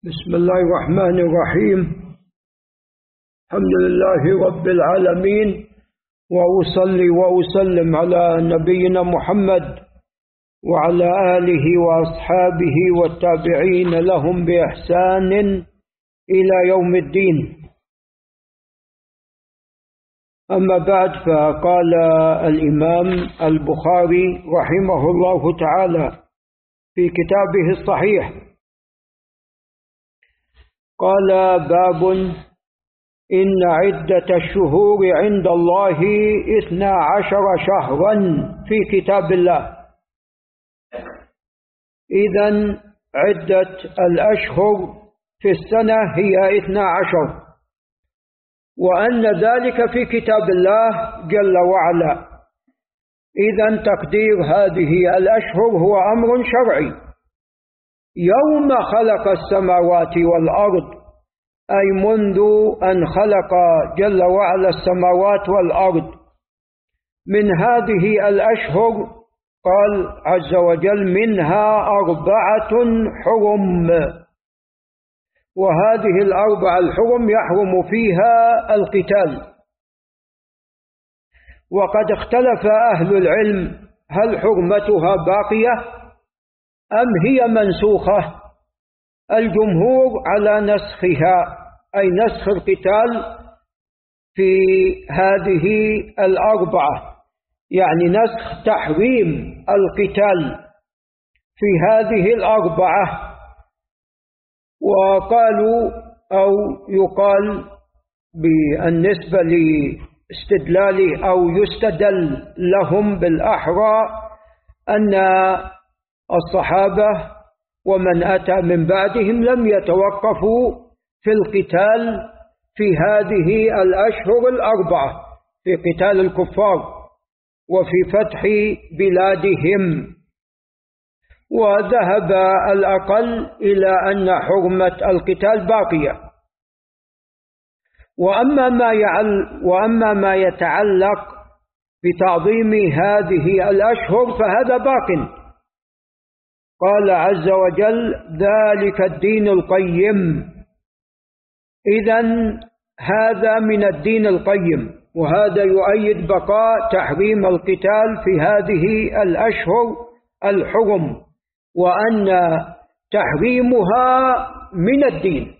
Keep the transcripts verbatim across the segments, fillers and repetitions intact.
بسم الله الرحمن الرحيم. الحمد لله رب العالمين، وأصلي وأسلم على نبينا محمد وعلى آله وأصحابه والتابعين لهم بإحسان إلى يوم الدين. أما بعد، فقال الإمام البخاري رحمه الله تعالى في كتابه الصحيح، قال: باب إن عدة الشهور عند الله اثنا عشر شهرا في كتاب الله. إذن عدة الأشهر في السنة هي اثنا عشر، وأن ذلك في كتاب الله جل وعلا. إذن تقدير هذه الأشهر هو أمر شرعي. يوم خلق السماوات والأرض، أي منذ أن خلق جل وعلا السماوات والأرض، من هذه الأشهر قال عز وجل: منها أربعة حرم. وهذه الأربعة الحرم يحرم فيها القتال. وقد اختلف أهل العلم هل حرمتها باقية أم هي منسوخة. الجمهور على نسخها، أي نسخ القتال في هذه الأربعة، يعني نسخ تحريم القتال في هذه الأربعة. وقالوا أو يقال بالنسبة لاستدلال أو يستدل لهم بالأحرى أن الصحابة ومن أتى من بعدهم لم يتوقفوا في القتال في هذه الأشهر الأربعة، في قتال الكفار وفي فتح بلادهم. وذهب الأقل إلى أن حرمة القتال باقية. وأما ما يعل وأما ما يتعلق بتعظيم هذه الأشهر فهذا باق. قال عز وجل: ذلك الدين القيم. إذن هذا من الدين القيم، وهذا يؤيد بقاء تحريم القتال في هذه الأشهر الحرم، وأن تحريمها من الدين.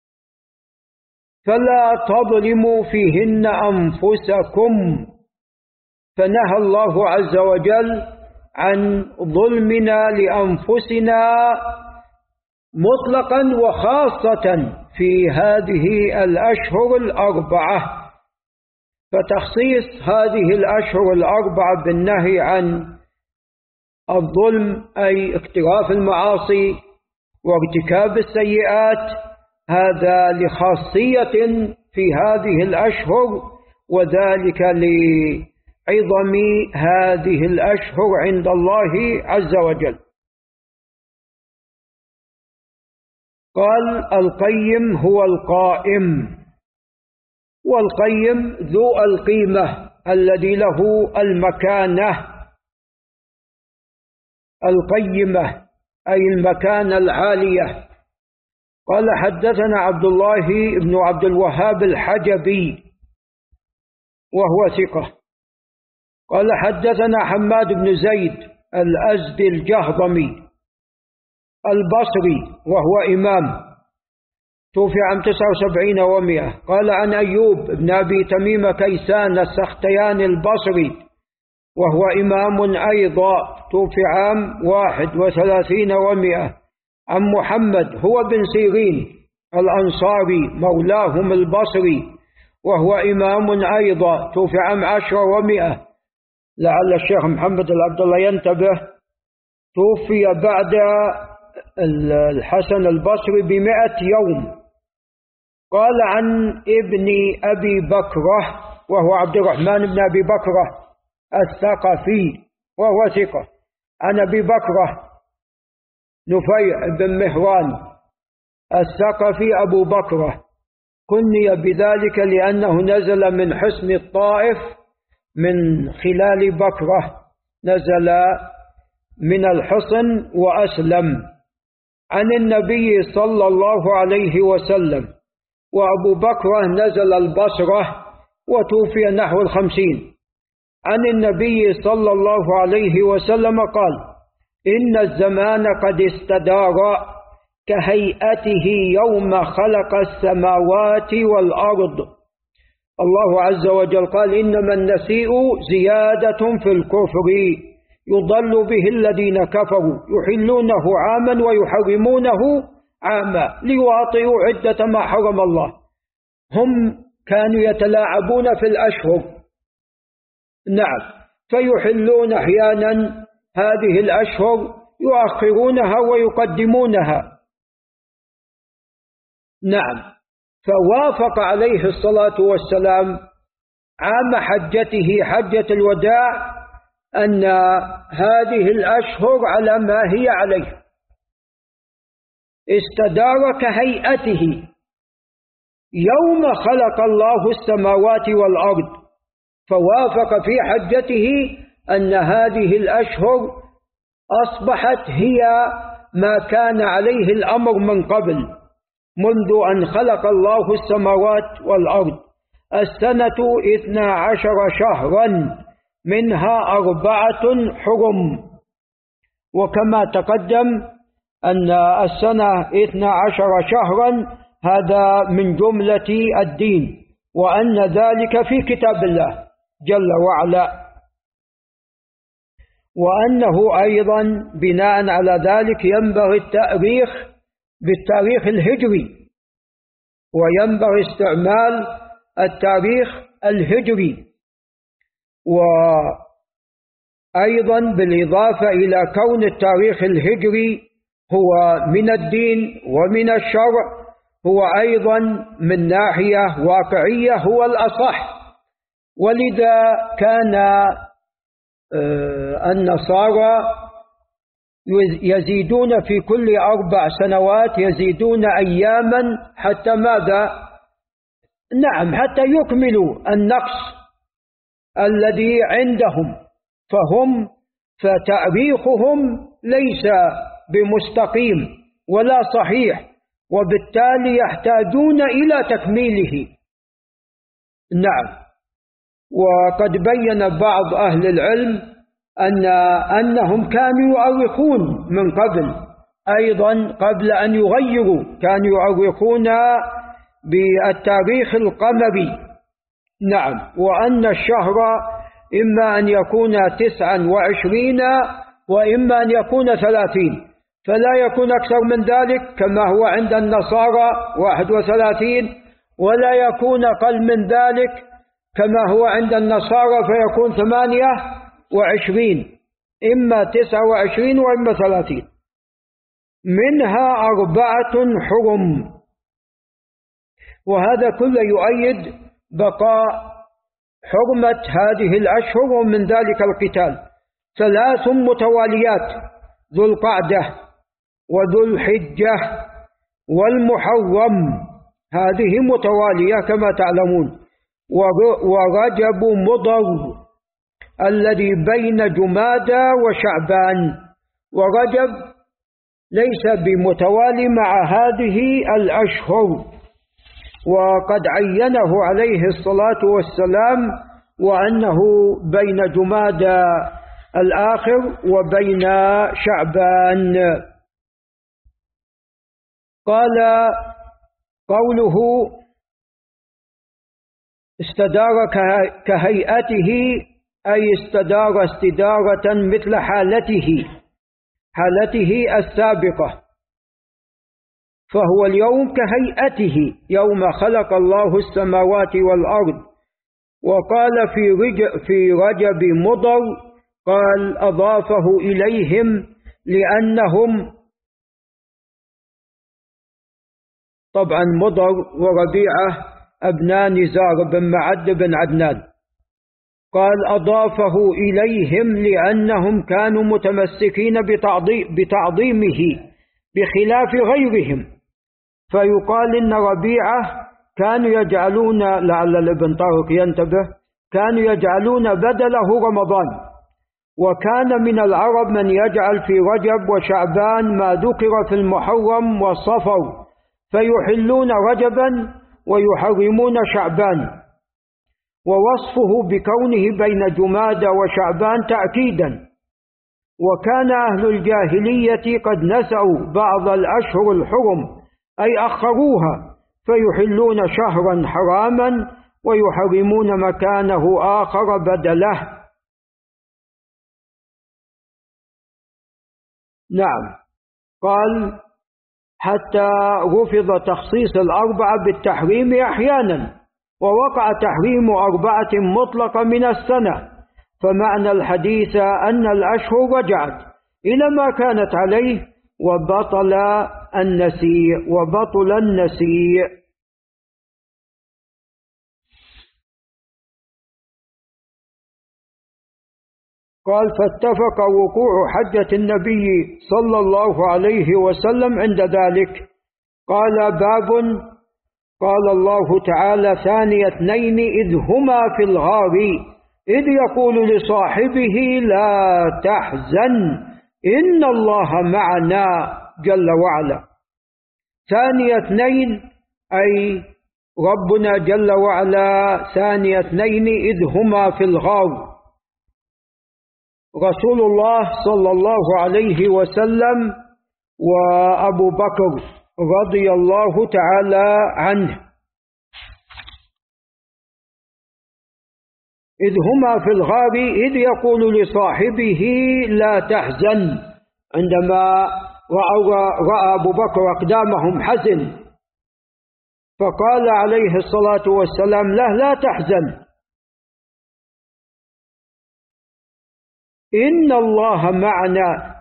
فلا تظلموا فيهن أنفسكم، فنهى الله عز وجل عن ظلمنا لأنفسنا مطلقا وخاصة في هذه الأشهر الأربعة. فتخصيص هذه الأشهر الأربعة بالنهي عن الظلم، أي اقتراف المعاصي وارتكاب السيئات، هذا لخاصية في هذه الأشهر، وذلك لعظم هذه الأشهر عند الله عز وجل. قال: القيم هو القائم، والقيم ذو القيمة الذي له المكانة. القيمة أي المكانة العالية. قال: حدثنا عبد الله بن عبد الوهاب الحجبي وهو ثقة. قال: حدثنا حماد بن زيد الأزدي الجهضمي البصري وهو إمام، توفي عام تسعة وسبعين ومئة. قال: عن أيوب بن أبي تميم كيسان السختياني البصري وهو إمام أيضا، توفي عام واحد وثلاثين ومئة. عن محمد هو بن سيرين الأنصاري مولاهم البصري وهو إمام أيضا، توفي عام عشرة ومئة. لعل الشيخ محمد العبد الله ينتبه، توفي بعد الحسن البصري بمئة يوم. قال: عن ابن أبي بكرة وهو عبد الرحمن بن أبي بكرة الثقفي وهو ثقة. عن أبي بكرة نفيع بن مهران الثقفي أبو بكرة، كني بذلك لأنه نزل من حصن الطائف من خلال بكرة، نزل من الحصن وأسلم. عن النبي صلى الله عليه وسلم، وأبو بكر نزل البصرة وتوفي نحو الخمسين. عن النبي صلى الله عليه وسلم قال: إن الزمان قد استدار كهيئته يوم خلق السماوات والأرض. الله عز وجل قال: إنما النسيء زيادة في الكفر يضل به الذين كفروا يحلونه عاما ويحرمونه عاما ليواطئوا عدة ما حرم الله. هم كانوا يتلاعبون في الأشهر، نعم، فيحلون أحيانا هذه الأشهر يؤخرونها ويقدمونها، نعم. فوافق عليه الصلاة والسلام عام حجته حجة الوداع أن هذه الأشهر على ما هي عليه، استدار كهيئته يوم خلق الله السماوات والأرض. فوافق في حجته أن هذه الأشهر أصبحت هي ما كان عليه الأمر من قبل، منذ أن خلق الله السماوات والأرض. السنة اثنا عشر شهرا منها أربعة حرم، وكما تقدم أن السنة اثنا عشر شهرا هذا من جملة الدين، وأن ذلك في كتاب الله جل وعلا، وأنه أيضا بناء على ذلك ينبغي التأريخ بالتاريخ الهجري، وينبغي استعمال التاريخ الهجري، وأيضا بالإضافة إلى كون التاريخ الهجري هو من الدين ومن الشرع، هو أيضا من ناحية واقعية هو الأصح. ولذا كان النصارى يزيدون في كل أربع سنوات يزيدون أياما حتى ماذا؟ نعم، حتى يكملوا النقص الذي عندهم، فهم فتاريخهم ليس بمستقيم ولا صحيح، وبالتالي يحتاجون إلى تكميله، نعم. وقد بين بعض أهل العلم أن أنهم كانوا يؤرخون من قبل أيضا، قبل أن يغيروا كانوا يؤرخون بالتاريخ القمري، نعم. وأن الشهر إما أن يكون تسعا وعشرين وإما أن يكون ثلاثين، فلا يكون أكثر من ذلك كما هو عند النصارى واحد وثلاثين، ولا يكون أقل من ذلك كما هو عند النصارى فيكون ثمانية وعشرين، إما تسعة وعشرين وإما ثلاثين، منها أربعة حرم. وهذا كله يؤيد بقاء حرمة هذه الأشهر، ومن ذلك القتال ثلاث متواليات: ذو القعدة وذو الحجة والمحرم، هذه متوالية كما تعلمون. ورجب مضر الذي بين جمادى وشعبان، ورجب ليس بمتوالي مع هذه الأشهر، وقد عينه عليه الصلاة والسلام وأنه بين جمادى الآخر وبين شعبان. قال قوله استدار كهيئته أي استدار استدارة مثل حالته حالته السابقة، فهو اليوم كهيئته يوم خلق الله السماوات والأرض. وقال في رجب, في رجب مضر، قال أضافه إليهم لأنهم، طبعا مضر وربيعة أبناء نزار بن معد بن عدنان، قال أضافه إليهم لأنهم كانوا متمسكين بتعظيمه بخلاف غيرهم، فيقال إن ربيعة كانوا يجعلون، لعل ابن طارق ينتبه، كانوا يجعلون بدله رمضان، وكان من العرب من يجعل في رجب وشعبان ما ذكر في المحرم والصفر، فيحلون رجبا ويحرمون شعبان، ووصفه بكونه بين جمادى وشعبان تأكيدا. وكان أهل الجاهلية قد نسوا بعض الأشهر الحرم أي أخروها، فيحلون شهرا حراما ويحرمون مكانه آخر بدله. نعم. قال حتى رفض تخصيص الأربعة بالتحريم أحيانا، ووقع تحريم أربعة مطلقة من السنة، فمعنى الحديث أن الأشهر رجعت إلى ما كانت عليه وبطل النسيء وبطل النسيء. قال فاتفق وقوع حجة النبي صلى الله عليه وسلم عند ذلك. قال باب قال الله تعالى ثاني اثنين إذ هما في الغار إذ يقول لصاحبه لا تحزن إن الله معنا جل وعلا. ثاني اثنين أي ربنا جل وعلا ثاني اثنين إذ هما في الغار. رسول الله صلى الله عليه وسلم وأبو بكر رضي الله تعالى عنه، إذ هما في الغار إذ يقول لصاحبه لا تحزن. عندما رأى أبو بكر أقدامهم حزن فقال عليه الصلاة والسلام له لا تحزن إن الله معنا.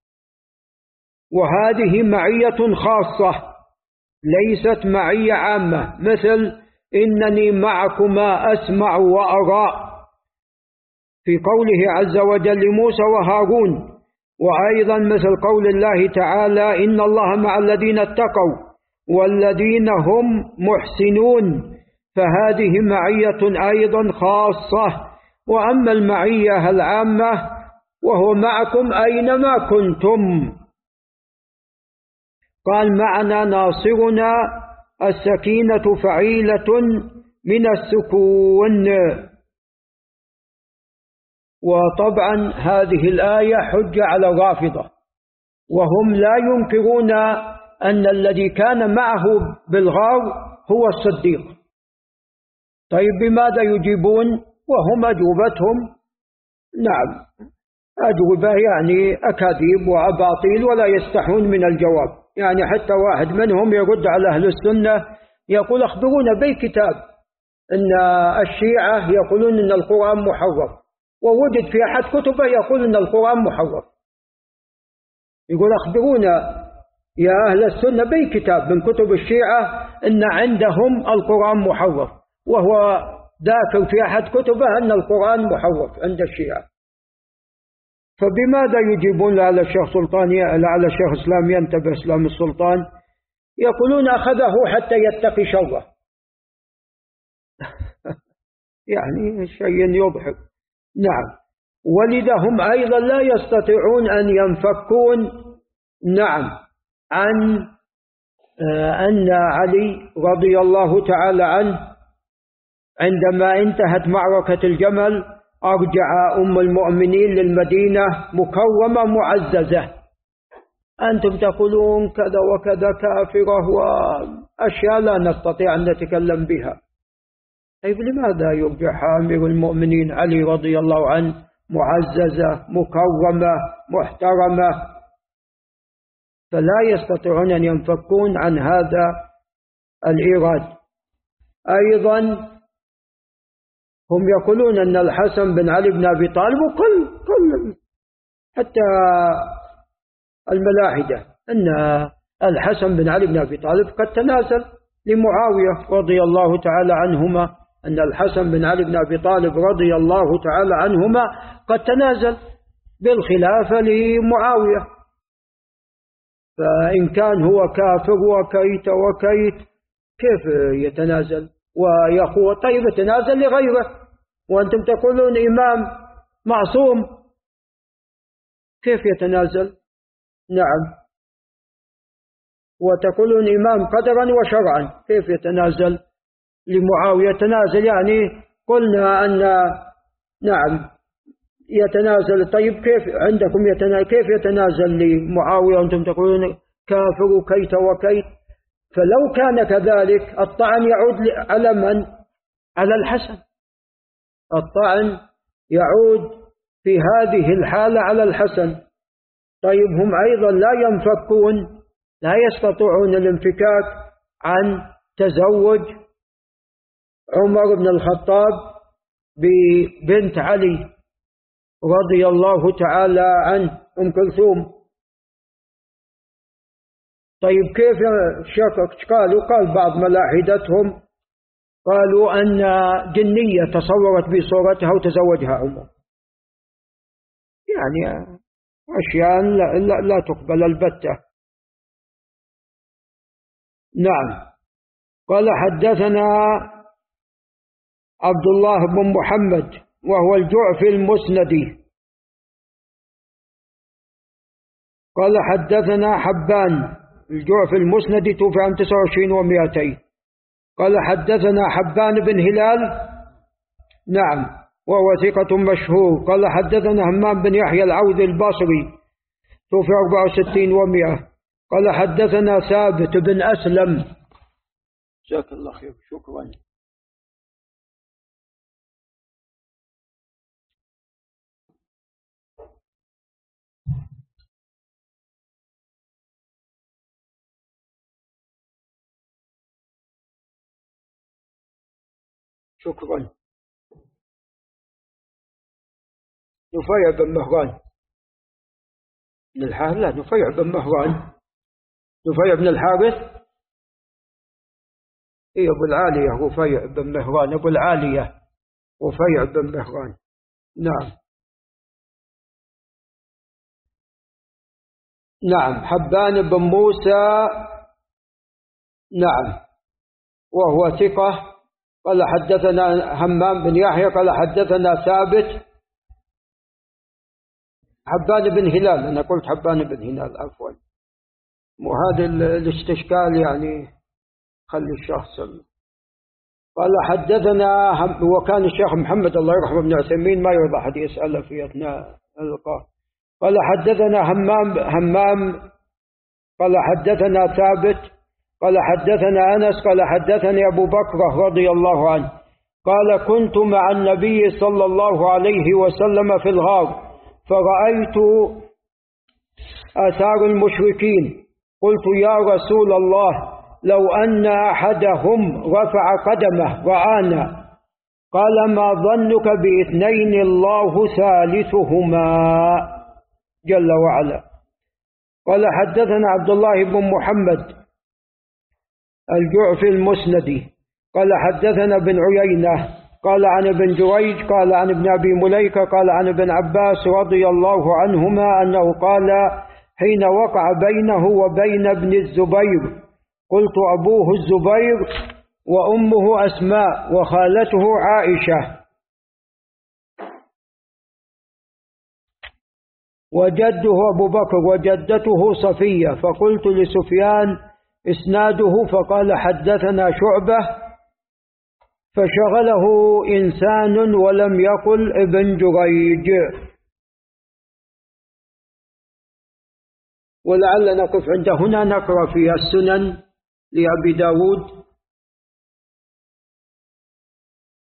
وهذه معية خاصة ليست معية عامة، مثل إنني معكما أسمع وأرى في قوله عز وجل لموسى وهارون، وأيضا مثل قول الله تعالى إن الله مع الذين اتقوا والذين هم محسنون، فهذه معية أيضا خاصة. وأما المعية العامة وهو معكم أينما كنتم. قال معنا ناصرنا السكينة فعيلة من السكون. وطبعا هذه الآية حجة على الرافضة، وهم لا ينكرون أن الذي كان معه بالغار هو الصديق. طيب بماذا يجيبون وهم أجوبتهم نعم أجوبة يعني أكاذيب وأباطيل ولا يستحون من الجواب. يعني حتى واحد منهم يرد على أهل السنة يقول أخبرونا بأي كتاب إن الشيعة يقولون إن القرآن محرف، ووجد في أحد كتبه يقول إن القرآن محرف. يقول أخبرونا يا أهل السنة بأي كتاب من كتب الشيعة إن عندهم القرآن محرف، وهو ذاكر في أحد كتبه أن القرآن محرف عند الشيعة. فبماذا يجيبون على الشيخ سلطان على الشيخ إسلام ينتبه إسلام السلطان يقولون أخذه حتى يتقي شره. يعني شيء يضحك. نعم. ولذا هم أيضا لا يستطيعون أن ينفكون نعم عن أن علي رضي الله تعالى عنه عندما انتهت معركة الجمل أرجع أم المؤمنين للمدينة مكرمة معززة. أنتم تقولون كذا وكذا كافرة وأشياء لا نستطيع أن نتكلم بها. طيب لماذا يرجع أمير المؤمنين علي رضي الله عنه معززة مكرمة محترمة؟ فلا يستطيعون أن ينفكون عن هذا الإيراد. أيضا هم يقولون أن الحسن بن علي بن أبي طالب وكل كل حتى الملاحدة أن الحسن بن علي بن أبي طالب قد تنازل لمعاوية رضي الله تعالى عنهما، أن الحسن بن علي بن أبي طالب رضي الله تعالى عنهما قد تنازل بالخلافة لمعاوية. فإن كان هو كافر وكيت وكيت كيف يتنازل ويقول طيب يتنازل لغيره، وأنتم تقولون إمام معصوم كيف يتنازل؟ نعم. وتقولون إمام قدرا وشرعا، كيف يتنازل لمعاوية؟ يتنازل يعني قلنا أن نعم يتنازل. طيب كيف عندكم يتنازل؟ كيف يتنازل لمعاوية وأنتم تقولون كافر وكيت وكيت؟ فلو كان كذلك الطعن يعود على من؟ على الحسن. الطعن يعود في هذه الحالة على الحسن. طيب هم أيضا لا ينفكون، لا يستطيعون الانفكاك عن تزوج عمر بن الخطاب ببنت علي رضي الله تعالى عنه أم كلثوم. طيب كيف شكك؟ قالوا قال بعض ملاحدتهم قالوا أن جنية تصورت بصورتها وتزوجها عمر. يعني أشياء لا, لا, لا تقبل البتة. نعم. قال حدثنا عبد الله بن محمد وهو الجعفي المسندي قال حدثنا حبان الجعفي المسندي توفي عام تسعة وعشرين ومئتين. قال حدثنا حبان بن هلال نعم وهو ثقة مشهور. قال حدثنا همام بن يحيى العوذي البصري توفي أربعة وستين ومئة. قال حدثنا ثابت بن أسلم. جزاك الله خير. شكرا. شكرا. نفيع بن مهران بن الحارث. لا نفيع بن مهران. نفيع بن الحارث إيه أبو العالية رفيع بن مهران. أبو العالية رفيع بن مهران. نعم. نعم. حبان بن موسى نعم وهو ثقة. قال حدثنا همام بن يحيى قال حدثنا ثابت. حبان بن هلال. أنا قلت حبان بن هلال عفوا. وهذا الاستشكال يعني خلي الشخص. قال حدثنا هم وكان الشيخ محمد الله يرحمه بن عثيمين ما يرضى أحد يسأله في أثناء اللقاء. قال حدثنا همام همام قال حدثنا ثابت قال حدثنا أنس قال حدثني أبو بكر رضي الله عنه قال كنت مع النبي صلى الله عليه وسلم في الغار فرأيت آثار المشركين قلت يا رسول الله لو أن أحدهم رفع قدمه رآنا قال ما ظنك باثنين الله ثالثهما جل وعلا. قال حدثنا عبد الله بن محمد الجعفي المسندي قال حدثنا بن عيينة قال عن ابن جريج قال عن ابن أبي مليكة قال عن ابن عباس رضي الله عنهما أنه قال حين وقع بينه وبين ابن الزبير قلت أبوه الزبير وأمه أسماء وخالته عائشة وجده أبو بكر وجدته صفية. فقلت لسفيان إسناده فقال حدثنا شعبة فشغله إنسان ولم يقل ابن جريج. ولعل نقف عند هنا نقرأ في السنن لأبي داود